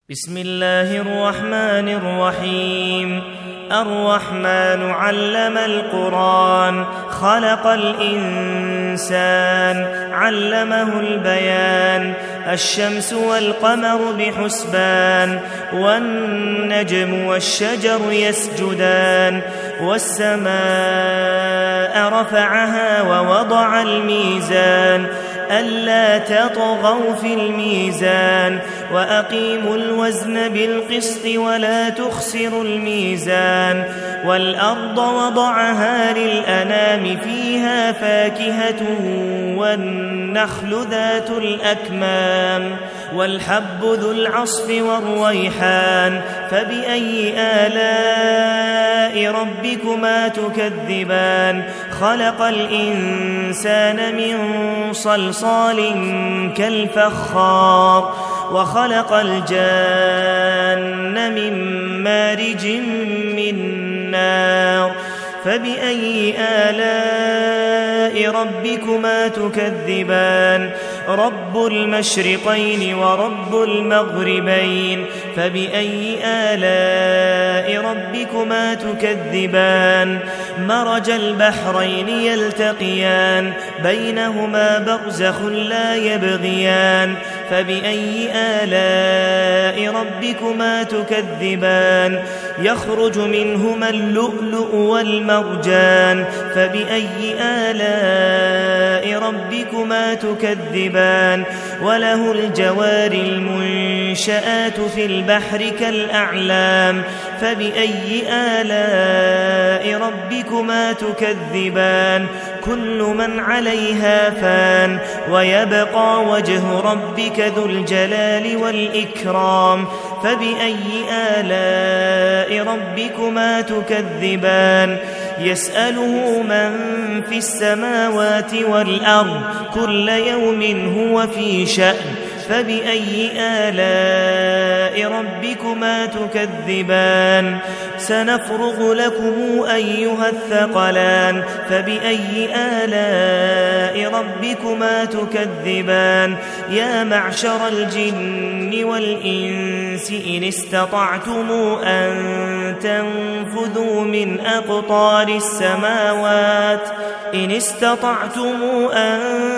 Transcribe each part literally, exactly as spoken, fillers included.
بسم الله الرحمن الرحيم. الرحمن علم القرآن، خلق الإنسان، علمه البيان. الشمس والقمر بحسبان، والنجم والشجر يسجدان. والسماء رفعها ووضع الميزان، ألا تطغوا في الميزان، وأقيموا الوزن بالقسط ولا تخسروا الميزان. والأرض وضعها للأنام، فيها فاكهة والنخل ذات الأكمام، والحب ذو العصف والريحان. فبأي آلاء ربكما تكذبان؟ خلق الإنسان من صلصال كالفخار، وخلق الجان من مارج من نار. فبأي آلاء ربكما تكذبان؟ رب المشرقين ورب المغربين. فبأي آلاء ربكما تكذبان؟ مرج البحرين يلتقيان، بينهما برزخ لا يبغيان. فبأي آلاء ربكما تكذبان؟ يخرج منهما اللؤلؤ والمرجان. فبأي آلاء ربكما تكذبان؟ وله الجوار المنشآت في البحر كالأعلام. فبأي آلاء ربكما تكذبان؟ كل من عليها فان، ويبقى وجه ربك ذو الجلال والإكرام. فبأي آلاء ربكما تكذبان؟ يسأله من في السماوات والأرض، كل يوم هو في شأن. فبأي آلاء ربكما تكذبان؟ سنفرغ لكم أيها الثقلان. فبأي آلاء ربكما تكذبان؟ يا معشر الجن والإنس إن استطعتم أن تنفذوا من أقطار السماوات إن استطعتم أن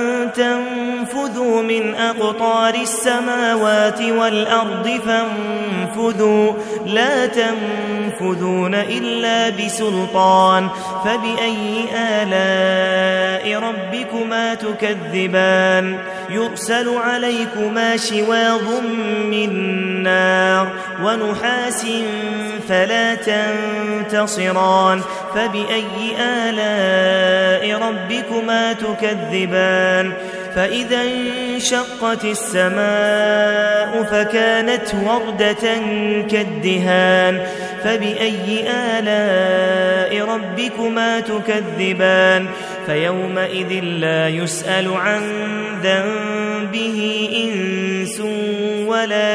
تنفذوا من أقطار السماوات والأرض فانفذوا، لا تنفذون إلا بسلطان. فبأي آلاء ربكما تكذبان؟ يرسل عليكما شواظ من نار ونحاس فلا تنتصران. فبأي آلاء ربكما تكذبان؟ فإذا انشقت السماء فكانت وردة كالدهان. فبأي آلاء ربكما تكذبان؟ فيومئذ لا يسأل عن ذنبه إنس ولا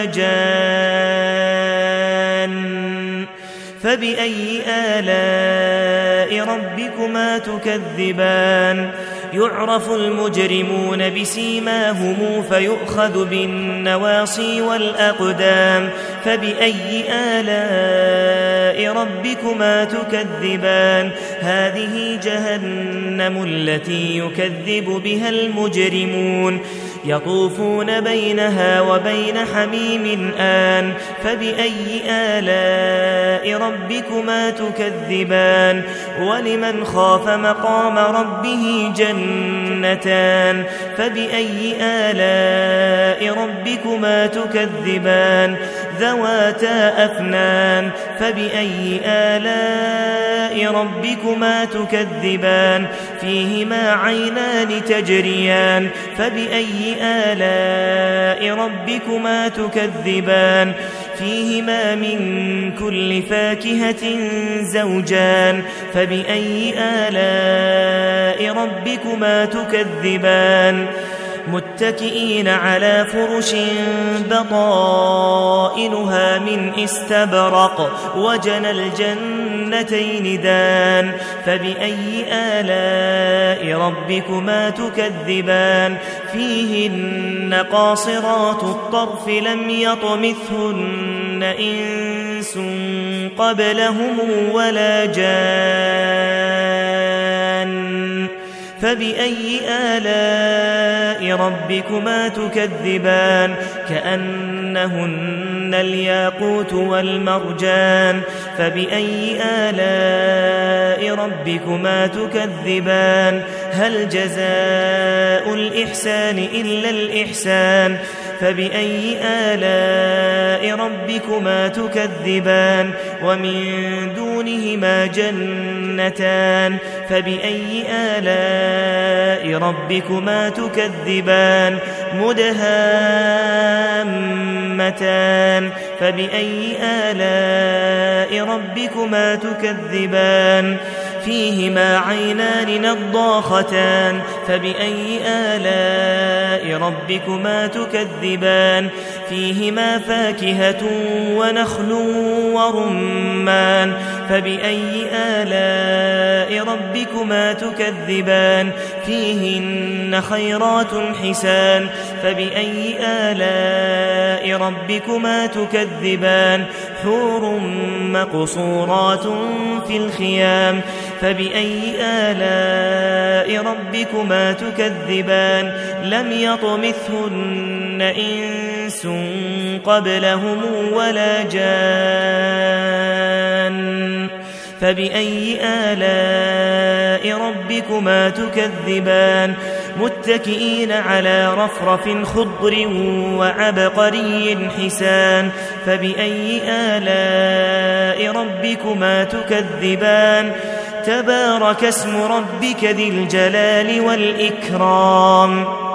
جان. فبأي آلاء ربكما تكذبان؟ يعرف المجرمون بسيماهم فيؤخذ بالنواصي والأقدام. فبأي آلاء ربكما تكذبان؟ هذه جهنم التي يكذب بها المجرمون، يطوفون بينها وبين حميم آن. فبأي آلاء ربكما تكذبان؟ ولمن خاف مقام ربه جنتان. فبأي آلاء ربكما تكذبان؟ ذواتا أفنان. فبأي آلاء ربكما تكذبان؟ فيهما عينان تجريان. فبأي آلاء ربكما تكذبان؟ فيهما من كل فاكهة زوجان. فبأي آلاء ربكما تكذبان؟ متكئين على فرش بطائنها من استبرق وجنى الجنتين دان فبأي آلاء ربكما تكذبان فيهن قاصرات الطرف لم يطمثهن إنس قبلهم ولا جان فبأي آلاء ربكما تكذبان كأنهن الياقوت والمرجان فبأي آلاء ربكما تكذبان هل جزاء الإحسان إلا الإحسان فبأي آلاء ربكما تكذبان ومن دونهما جنتان فبأي آلاء ربكما تكذبان مدهامتان فبأي آلاء ربكما تكذبان فيهما عينان نضاختان فبأي آلاء ربكما تكذبان فيهما فاكهة ونخل ورمان فبأي آلاء ربكما تكذبان فيهن خيرات حسان فبأي آلاء ربكما تكذبان حور مقصورات في الخيام فبأي آلاء ربكما تكذبان لم يطمثهن إنس قبلهم ولا جان فبأي آلاء ربكما تكذبان متكئين على رفرف خضر وعبقري حسان فبأي آلاء ربكما تكذبان تبارك اسم ربك ذي الجلال والإكرام